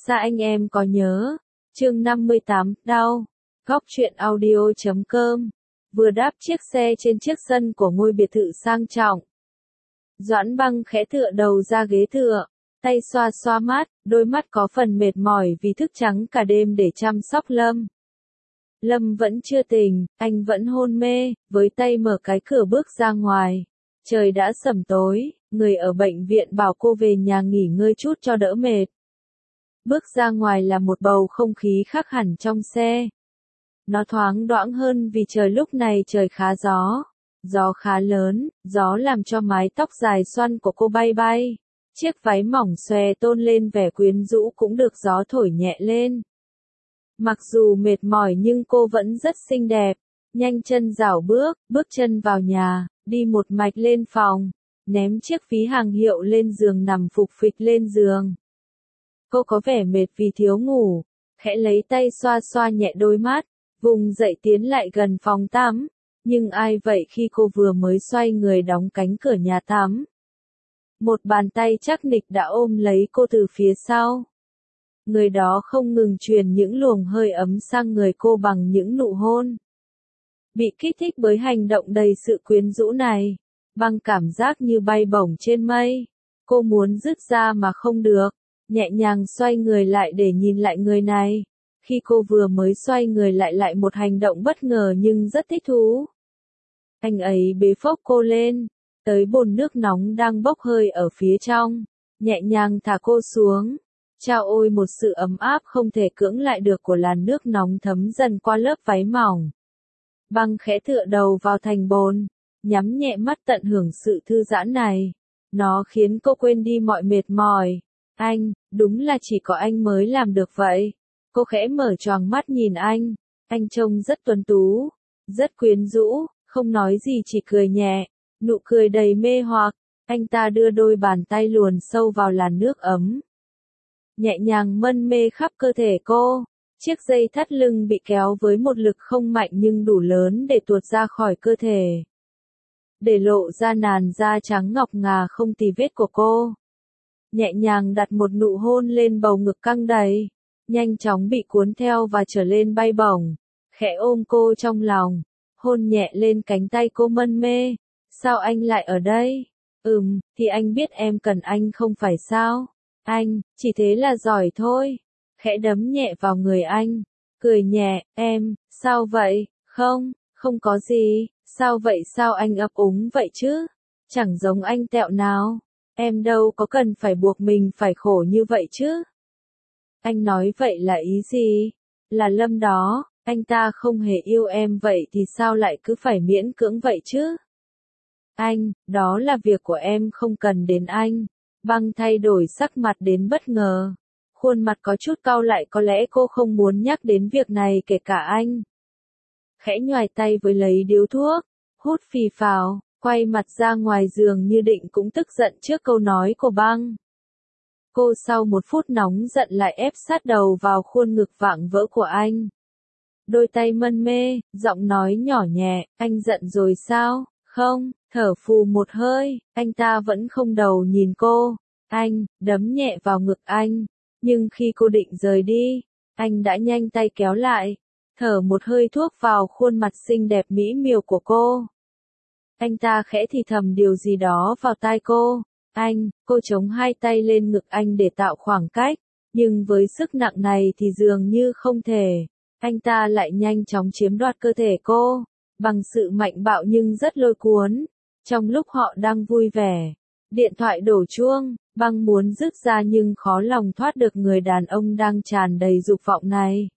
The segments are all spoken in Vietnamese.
Xa anh em có nhớ. Chương 58, đau. Góc truyện audio.com. Vừa đáp chiếc xe trên chiếc sân của ngôi biệt thự sang trọng. Doãn Băng khẽ tựa đầu ra ghế tựa, tay xoa xoa mắt, đôi mắt có phần mệt mỏi vì thức trắng cả đêm để chăm sóc Lâm. Lâm vẫn chưa tỉnh, anh vẫn hôn mê, với tay mở cái cửa bước ra ngoài. Trời đã sẩm tối, người ở bệnh viện bảo cô về nhà nghỉ ngơi chút cho đỡ mệt. Bước ra ngoài là một bầu không khí khác hẳn trong xe. Nó thoáng đãng hơn vì trời lúc này trời khá gió. Gió khá lớn, gió làm cho mái tóc dài xoăn của cô bay bay. Chiếc váy mỏng xòe tôn lên vẻ quyến rũ cũng được gió thổi nhẹ lên. Mặc dù mệt mỏi nhưng cô vẫn rất xinh đẹp. Nhanh chân rảo bước chân vào nhà, đi một mạch lên phòng, ném chiếc ví hàng hiệu lên giường nằm phục phịch lên giường. Cô có vẻ mệt vì thiếu ngủ, khẽ lấy tay xoa xoa nhẹ đôi mắt, vùng dậy tiến lại gần phòng tắm. Nhưng ai vậy khi cô vừa mới xoay người đóng cánh cửa nhà tắm? Một bàn tay chắc nịch đã ôm lấy cô từ phía sau. Người đó không ngừng truyền những luồng hơi ấm sang người cô bằng những nụ hôn. Bị kích thích bởi hành động đầy sự quyến rũ này, Băng cảm giác như bay bổng trên mây. Cô muốn dứt ra mà không được, nhẹ nhàng xoay người lại để nhìn lại người này. Khi cô vừa mới xoay người lại một hành động bất ngờ nhưng rất thích thú. Anh ấy bế phốc cô lên, tới bồn nước nóng đang bốc hơi ở phía trong, nhẹ nhàng thả cô xuống. Chao ôi một sự ấm áp không thể cưỡng lại được của làn nước nóng thấm dần qua lớp váy mỏng. Băng khẽ tựa đầu vào thành bồn, nhắm nhẹ mắt tận hưởng sự thư giãn này. Nó khiến cô quên đi mọi mệt mỏi. Anh, đúng là chỉ có anh mới làm được vậy. Cô khẽ mở choàng mắt nhìn anh trông rất tuấn tú, rất quyến rũ, không nói gì chỉ cười nhẹ, nụ cười đầy mê hoặc. Anh ta đưa đôi bàn tay luồn sâu vào làn nước ấm, nhẹ nhàng mân mê khắp cơ thể cô. Chiếc dây thắt lưng bị kéo với một lực không mạnh nhưng đủ lớn để tuột ra khỏi cơ thể, để lộ ra làn da trắng ngọc ngà không tì vết của cô. Nhẹ nhàng đặt một nụ hôn lên bầu ngực căng đầy, nhanh chóng bị cuốn theo và trở lên bay bổng, khẽ ôm cô trong lòng, hôn nhẹ lên cánh tay cô mân mê. Sao anh lại ở đây? Thì anh biết em cần anh không phải sao? Anh, chỉ thế là giỏi thôi. Khẽ đấm nhẹ vào người anh, cười nhẹ, em, sao vậy? Không có gì, sao vậy sao anh ấp úng vậy chứ? Chẳng giống anh tẹo nào. Em đâu có cần phải buộc mình phải khổ như vậy chứ. Anh nói vậy là ý gì? Là Lâm đó, anh ta không hề yêu em vậy thì sao lại cứ phải miễn cưỡng vậy chứ? Anh, đó là việc của em không cần đến anh. Băng thay đổi sắc mặt đến bất ngờ. Khuôn mặt có chút cau lại, có lẽ cô không muốn nhắc đến việc này kể cả anh. Khẽ nhoài tay với lấy điếu thuốc, hút phì phào, quay mặt ra ngoài giường như định cũng tức giận trước câu nói của Băng. Cô sau một phút nóng giận lại ép sát đầu vào khuôn ngực vạm vỡ của anh. Đôi tay mân mê, giọng nói nhỏ nhẹ, anh giận rồi sao? Không, thở phù một hơi, anh ta vẫn không đầu nhìn cô. Anh, đấm nhẹ vào ngực anh. Nhưng khi cô định rời đi, anh đã nhanh tay kéo lại, thở một hơi thuốc vào khuôn mặt xinh đẹp mỹ miều của cô. Anh ta khẽ thì thầm điều gì đó vào tai cô. Cô chống hai tay lên ngực anh để tạo khoảng cách, nhưng với sức nặng này thì dường như không thể. Anh ta lại nhanh chóng chiếm đoạt cơ thể cô, bằng sự mạnh bạo nhưng rất lôi cuốn. Trong lúc họ đang vui vẻ, điện thoại đổ chuông, Băng muốn dứt ra nhưng khó lòng thoát được người đàn ông đang tràn đầy dục vọng này.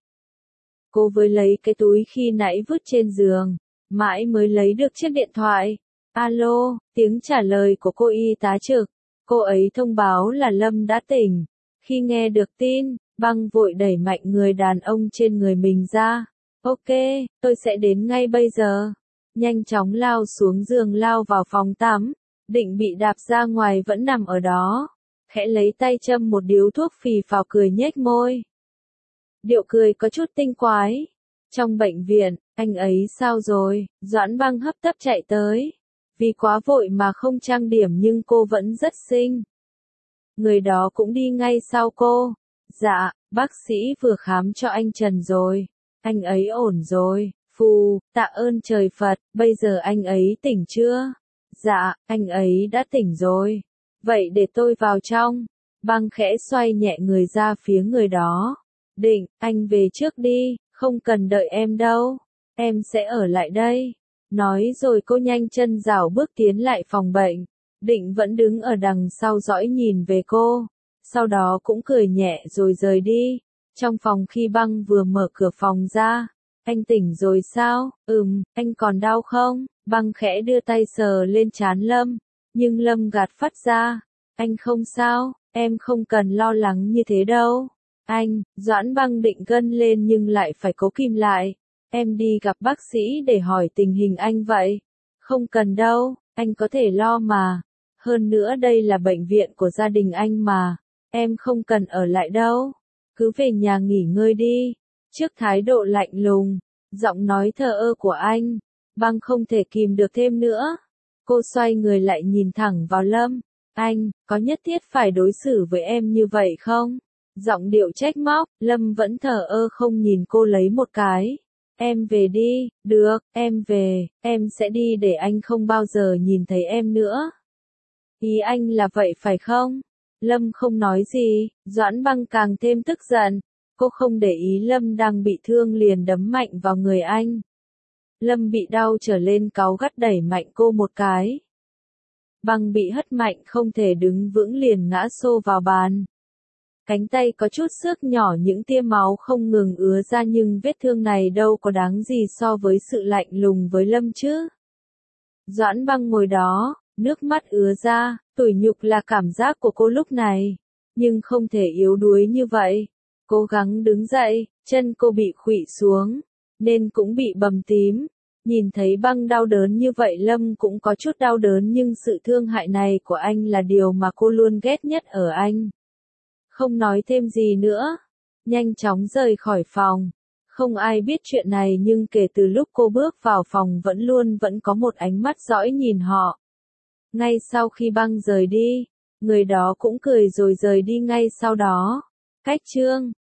Cô với lấy cái túi khi nãy vứt trên giường, mãi mới lấy được chiếc điện thoại. Alo, tiếng trả lời của cô y tá trực. Cô ấy thông báo là Lâm đã tỉnh. Khi nghe được tin, Băng vội đẩy mạnh người đàn ông trên người mình ra. Ok, tôi sẽ đến ngay bây giờ. Nhanh chóng lao xuống giường lao vào phòng tắm. Định bị đạp ra ngoài vẫn nằm ở đó. Khẽ lấy tay châm một điếu thuốc phì phào cười nhếch môi. Điệu cười có chút tinh quái. Trong bệnh viện, anh ấy sao rồi? Doãn Băng hấp tấp chạy tới. Vì quá vội mà không trang điểm nhưng cô vẫn rất xinh. Người đó cũng đi ngay sau cô. Dạ, bác sĩ vừa khám cho anh Trần rồi. Anh ấy ổn rồi. Phù, tạ ơn trời Phật, bây giờ anh ấy tỉnh chưa? Dạ, anh ấy đã tỉnh rồi. Vậy để tôi vào trong. Băng khẽ xoay nhẹ người ra phía người đó. Định, anh về trước đi, không cần đợi em đâu. Em sẽ ở lại đây. Nói rồi cô nhanh chân rảo bước tiến lại phòng bệnh. Định vẫn đứng ở đằng sau dõi nhìn về cô. Sau đó cũng cười nhẹ rồi rời đi. Trong phòng khi Băng vừa mở cửa phòng ra. Anh tỉnh rồi sao? Anh còn đau không? Băng khẽ đưa tay sờ lên trán Lâm. Nhưng Lâm gạt phắt ra. Anh không sao, em không cần lo lắng như thế đâu. Anh, Doãn Băng định gân lên nhưng lại phải cố kìm lại. Em đi gặp bác sĩ để hỏi tình hình anh vậy. Không cần đâu, anh có thể lo mà. Hơn nữa đây là bệnh viện của gia đình anh mà. Em không cần ở lại đâu. Cứ về nhà nghỉ ngơi đi. Trước thái độ lạnh lùng, giọng nói thờ ơ của anh, Băng không thể kìm được thêm nữa. Cô xoay người lại nhìn thẳng vào Lâm. Anh, có nhất thiết phải đối xử với em như vậy không? Giọng điệu trách móc, Lâm vẫn thờ ơ không nhìn cô lấy một cái. Em về đi, được, em về, em sẽ đi để anh không bao giờ nhìn thấy em nữa. Ý anh là vậy phải không? Lâm không nói gì, Doãn Băng càng thêm tức giận. Cô không để ý Lâm đang bị thương liền đấm mạnh vào người anh. Lâm bị đau trở lên cáu gắt đẩy mạnh cô một cái. Băng bị hất mạnh không thể đứng vững liền ngã xô vào bàn. Cánh tay có chút xước nhỏ những tia máu không ngừng ứa ra nhưng vết thương này đâu có đáng gì so với sự lạnh lùng với Lâm chứ. Doãn Băng ngồi đó, nước mắt ứa ra, tủi nhục là cảm giác của cô lúc này. Nhưng không thể yếu đuối như vậy. Cố gắng đứng dậy, chân cô bị khuỵu xuống, nên cũng bị bầm tím. Nhìn thấy Băng đau đớn như vậy Lâm cũng có chút đau đớn nhưng sự thương hại này của anh là điều mà cô luôn ghét nhất ở anh. Không nói thêm gì nữa, nhanh chóng rời khỏi phòng. Không ai biết chuyện này nhưng kể từ lúc cô bước vào phòng vẫn có một ánh mắt dõi nhìn họ. Ngay sau khi Băng rời đi, người đó cũng cười rồi rời đi ngay sau đó. Cách chương